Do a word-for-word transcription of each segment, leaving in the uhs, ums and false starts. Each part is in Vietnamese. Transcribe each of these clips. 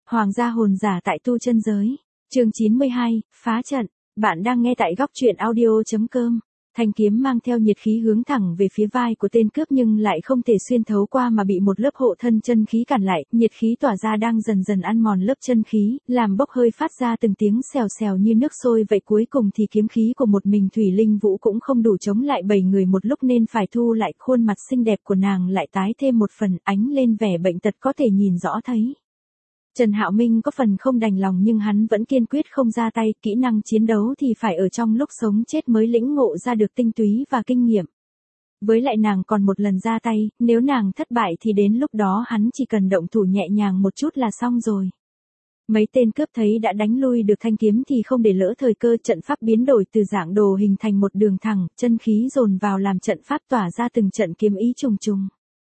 Hoàng gia hồn giả tại tu chân giới. Chương chín mươi hai, phá trận. Bạn đang nghe tại góc truyện audio.com. Thanh kiếm mang theo nhiệt khí hướng thẳng về phía vai của tên cướp nhưng lại không thể xuyên thấu qua mà bị một lớp hộ thân chân khí cản lại, nhiệt khí tỏa ra đang dần dần ăn mòn lớp chân khí, làm bốc hơi phát ra từng tiếng xèo xèo như nước sôi vậy. Cuối cùng thì kiếm khí của một mình Thủy Linh Vũ cũng không đủ chống lại bảy người một lúc nên phải thu lại, khuôn mặt xinh đẹp của nàng lại tái thêm một phần, ánh lên vẻ bệnh tật có thể nhìn rõ thấy. Trần Hạo Minh có phần không đành lòng nhưng hắn vẫn kiên quyết không ra tay, kỹ năng chiến đấu thì phải ở trong lúc sống chết mới lĩnh ngộ ra được tinh túy và kinh nghiệm. Với lại nàng còn một lần ra tay, nếu nàng thất bại thì đến lúc đó hắn chỉ cần động thủ nhẹ nhàng một chút là xong rồi. Mấy tên cướp thấy đã đánh lui được thanh kiếm thì không để lỡ thời cơ, trận pháp biến đổi từ dạng đồ hình thành một đường thẳng, chân khí dồn vào làm trận pháp tỏa ra từng trận kiếm ý trùng trùng.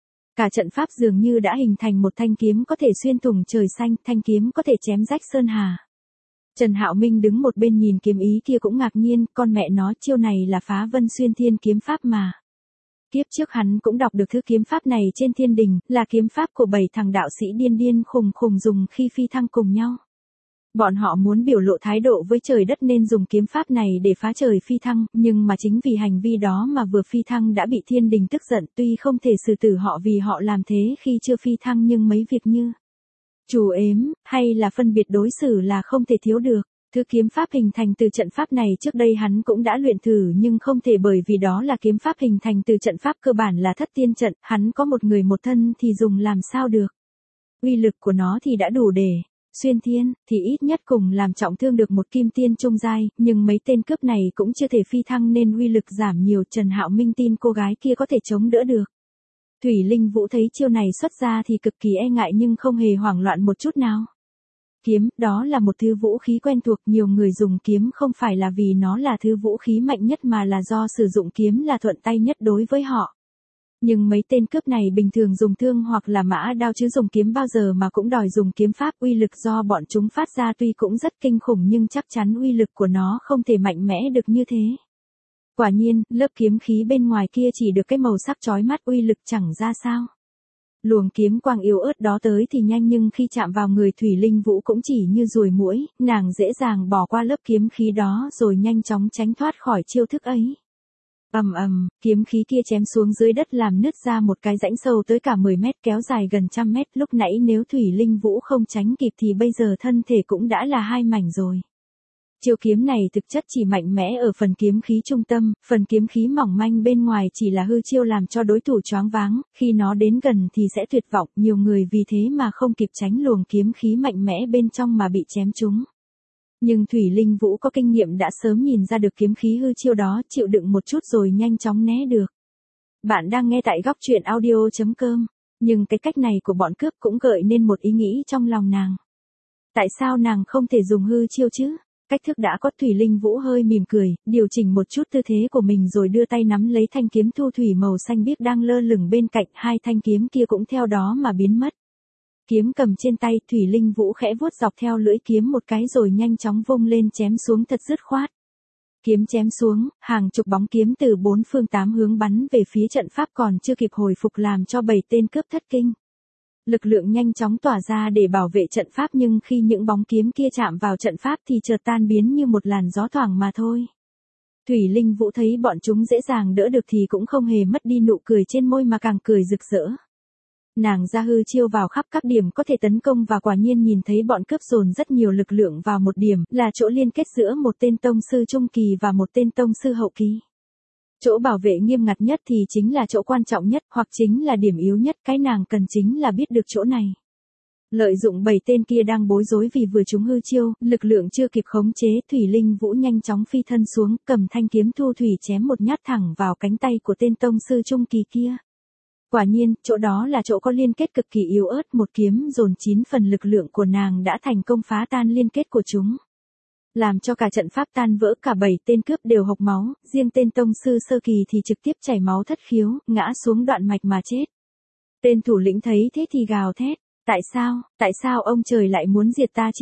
Cả trận pháp dường như đã hình thành một thanh kiếm có thể xuyên thủng trời xanh, thanh kiếm có thể chém rách sơn hà. Trần Hạo Minh đứng một bên nhìn kiếm ý kia cũng ngạc nhiên, con mẹ nó, chiêu này là phá vân xuyên thiên kiếm pháp mà. Kiếp trước hắn cũng đọc được thứ kiếm pháp này trên thiên đình, là kiếm pháp của bảy thằng đạo sĩ điên điên khùng khùng dùng khi phi thăng cùng nhau. Bọn họ muốn biểu lộ thái độ với trời đất nên dùng kiếm pháp này để phá trời phi thăng, nhưng mà chính vì hành vi đó mà vừa phi thăng đã bị thiên đình tức giận, tuy không thể xử tử họ vì họ làm thế khi chưa phi thăng nhưng mấy việc như trù ếm, hay là phân biệt đối xử là không thể thiếu được. Thứ kiếm pháp hình thành từ trận pháp này trước đây hắn cũng đã luyện thử nhưng không thể, bởi vì đó là kiếm pháp hình thành từ trận pháp cơ bản là thất tiên trận, hắn có một người một thân thì dùng làm sao được. Uy lực của nó thì đã đủ để xuyên thiên, thì ít nhất cùng làm trọng thương được một kim tiên trung giai, nhưng mấy tên cướp này cũng chưa thể phi thăng nên uy lực giảm nhiều. Trần Hạo Minh tin cô gái kia có thể chống đỡ được. Thủy Linh Vũ thấy chiêu này xuất ra thì cực kỳ e ngại nhưng không hề hoảng loạn một chút nào. Kiếm, đó là một thứ vũ khí quen thuộc, nhiều người dùng kiếm không phải là vì nó là thứ vũ khí mạnh nhất mà là do sử dụng kiếm là thuận tay nhất đối với họ. Nhưng mấy tên cướp này bình thường dùng thương hoặc là mã đao chứ dùng kiếm bao giờ mà cũng đòi dùng kiếm pháp, uy lực do bọn chúng phát ra tuy cũng rất kinh khủng nhưng chắc chắn uy lực của nó không thể mạnh mẽ được như thế. Quả nhiên, lớp kiếm khí bên ngoài kia chỉ được cái màu sắc chói mắt, uy lực chẳng ra sao. Luồng kiếm quang yếu ớt đó tới thì nhanh nhưng khi chạm vào người Thủy Linh Vũ cũng chỉ như ruồi muỗi, nàng dễ dàng bỏ qua lớp kiếm khí đó rồi nhanh chóng tránh thoát khỏi chiêu thức ấy. Ầm ầm, kiếm khí kia chém xuống dưới đất làm nứt ra một cái rãnh sâu tới cả mười mét kéo dài gần trăm mét, lúc nãy nếu Thủy Linh Vũ không tránh kịp thì bây giờ thân thể cũng đã là hai mảnh rồi. Chiêu kiếm này thực chất chỉ mạnh mẽ ở phần kiếm khí trung tâm, phần kiếm khí mỏng manh bên ngoài chỉ là hư chiêu làm cho đối thủ choáng váng, khi nó đến gần thì sẽ tuyệt vọng, nhiều người vì thế mà không kịp tránh luồng kiếm khí mạnh mẽ bên trong mà bị chém trúng. Nhưng Thủy Linh Vũ có kinh nghiệm đã sớm nhìn ra được kiếm khí hư chiêu đó, chịu đựng một chút rồi nhanh chóng né được. Bạn đang nghe tại góc truyện audio.com, nhưng cái cách này của bọn cướp cũng gợi nên một ý nghĩ trong lòng nàng. Tại sao nàng không thể dùng hư chiêu chứ? Cách thức đã có. Thủy Linh Vũ hơi mỉm cười, điều chỉnh một chút tư thế của mình rồi đưa tay nắm lấy thanh kiếm thu thủy màu xanh biếc đang lơ lửng bên cạnh, hai thanh kiếm kia cũng theo đó mà biến mất. Kiếm cầm trên tay, Thủy Linh Vũ khẽ vuốt dọc theo lưỡi kiếm một cái rồi nhanh chóng vung lên chém xuống thật dứt khoát. Kiếm chém xuống, hàng chục bóng kiếm từ bốn phương tám hướng bắn về phía trận pháp còn chưa kịp hồi phục làm cho bảy tên cướp thất kinh. Lực lượng nhanh chóng tỏa ra để bảo vệ trận pháp nhưng khi những bóng kiếm kia chạm vào trận pháp thì chợt tan biến như một làn gió thoảng mà thôi. Thủy Linh Vũ thấy bọn chúng dễ dàng đỡ được thì cũng không hề mất đi nụ cười trên môi mà càng cười rực rỡ. Nàng ra hư chiêu vào khắp các điểm có thể tấn công và quả nhiên nhìn thấy bọn cướp dồn rất nhiều lực lượng vào một điểm, là chỗ liên kết giữa một tên tông sư trung kỳ và một tên tông sư hậu kỳ. Chỗ bảo vệ nghiêm ngặt nhất thì chính là chỗ quan trọng nhất, hoặc chính là điểm yếu nhất, cái nàng cần chính là biết được chỗ này. Lợi dụng bảy tên kia đang bối rối vì vừa trúng hư chiêu, lực lượng chưa kịp khống chế, Thủy Linh Vũ nhanh chóng phi thân xuống, cầm thanh kiếm thu thủy chém một nhát thẳng vào cánh tay của tên tông sư trung kỳ kia. Quả nhiên, chỗ đó là chỗ có liên kết cực kỳ yếu ớt, một kiếm dồn chín phần lực lượng của nàng đã thành công phá tan liên kết của chúng. Làm cho cả trận pháp tan vỡ, cả bảy tên cướp đều hộc máu, riêng tên tông sư sơ kỳ thì trực tiếp chảy máu thất khiếu, ngã xuống đoạn mạch mà chết. Tên thủ lĩnh thấy thế thì gào thét, tại sao, tại sao ông trời lại muốn diệt ta chứ?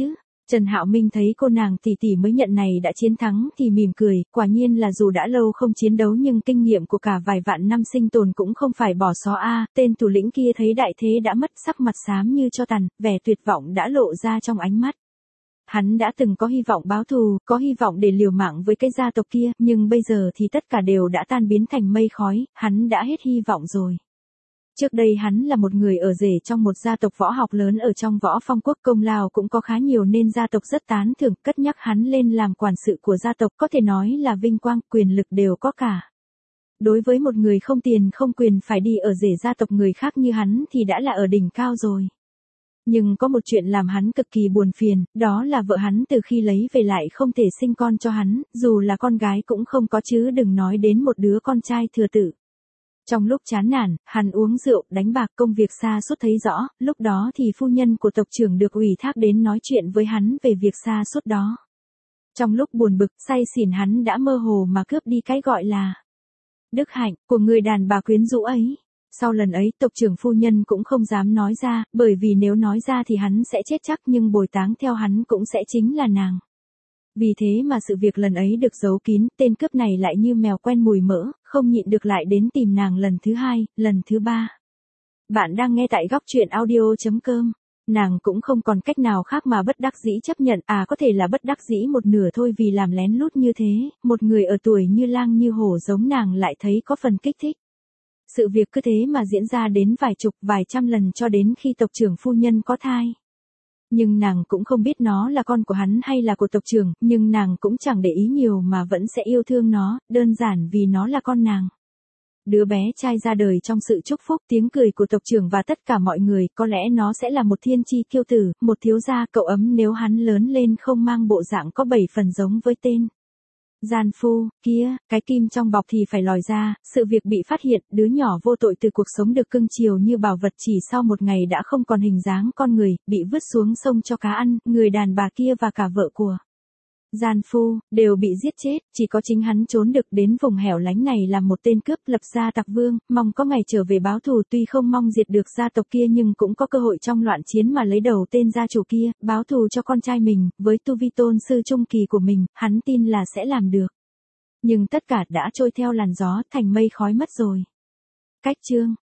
Trần Hạo Minh thấy cô nàng tỷ tỷ mới nhận này đã chiến thắng thì mỉm cười, quả nhiên là dù đã lâu không chiến đấu nhưng kinh nghiệm của cả vài vạn năm sinh tồn cũng không phải bỏ xó a. Tên thủ lĩnh kia thấy đại thế đã mất, sắc mặt xám như tro tàn, vẻ tuyệt vọng đã lộ ra trong ánh mắt. Hắn đã từng có hy vọng báo thù, có hy vọng để liều mạng với cái gia tộc kia, nhưng bây giờ thì tất cả đều đã tan biến thành mây khói, hắn đã hết hy vọng rồi. Trước đây hắn là một người ở rể trong một gia tộc võ học lớn ở trong Võ Phong quốc, công lao cũng có khá nhiều nên gia tộc rất tán thưởng, cất nhắc hắn lên làm quản sự của gia tộc, có thể nói là vinh quang, quyền lực đều có cả. Đối với một người không tiền không quyền phải đi ở rể gia tộc người khác như hắn thì đã là ở đỉnh cao rồi. Nhưng có một chuyện làm hắn cực kỳ buồn phiền, đó là vợ hắn từ khi lấy về lại không thể sinh con cho hắn, dù là con gái cũng không có chứ đừng nói đến một đứa con trai thừa tự. Trong lúc chán nản, hắn uống rượu, đánh bạc, công việc sa sút thấy rõ, lúc đó thì phu nhân của tộc trưởng được ủy thác đến nói chuyện với hắn về việc sa sút đó. Trong lúc buồn bực, say xỉn hắn đã mơ hồ mà cướp đi cái gọi là đức hạnh của người đàn bà quyến rũ ấy. Sau lần ấy, tộc trưởng phu nhân cũng không dám nói ra, bởi vì nếu nói ra thì hắn sẽ chết chắc nhưng bồi táng theo hắn cũng sẽ chính là nàng. Vì thế mà sự việc lần ấy được giấu kín, tên cướp này lại như mèo quen mùi mỡ, không nhịn được lại đến tìm nàng lần thứ hai, lần thứ ba. Bạn đang nghe tại góc truyện audio chấm com. Nàng cũng không còn cách nào khác mà bất đắc dĩ chấp nhận, à có thể là bất đắc dĩ một nửa thôi vì làm lén lút như thế, một người ở tuổi như lang như hổ giống nàng lại thấy có phần kích thích. Sự việc cứ thế mà diễn ra đến vài chục, vài trăm lần cho đến khi tộc trưởng phu nhân có thai. Nhưng nàng cũng không biết nó là con của hắn hay là của tộc trưởng, nhưng nàng cũng chẳng để ý nhiều mà vẫn sẽ yêu thương nó, đơn giản vì nó là con nàng. Đứa bé trai ra đời trong sự chúc phúc, tiếng cười của tộc trưởng và tất cả mọi người, có lẽ nó sẽ là một thiên chi kiêu tử, một thiếu gia cậu ấm nếu hắn lớn lên không mang bộ dạng có bảy phần giống với tên gian phu kia. Cái kim trong bọc thì phải lòi ra, sự việc bị phát hiện, đứa nhỏ vô tội từ cuộc sống được cưng chiều như bảo vật chỉ sau một ngày đã không còn hình dáng con người, bị vứt xuống sông cho cá ăn, người đàn bà kia và cả vợ của gian phu đều bị giết chết, chỉ có chính hắn trốn được đến vùng hẻo lánh này làm một tên cướp, lập ra tặc vương, mong có ngày trở về báo thù, tuy không mong diệt được gia tộc kia nhưng cũng có cơ hội trong loạn chiến mà lấy đầu tên gia chủ kia, báo thù cho con trai mình, với tu vi tôn sư trung kỳ của mình, hắn tin là sẽ làm được. Nhưng tất cả đã trôi theo làn gió, thành mây khói mất rồi. Cách chương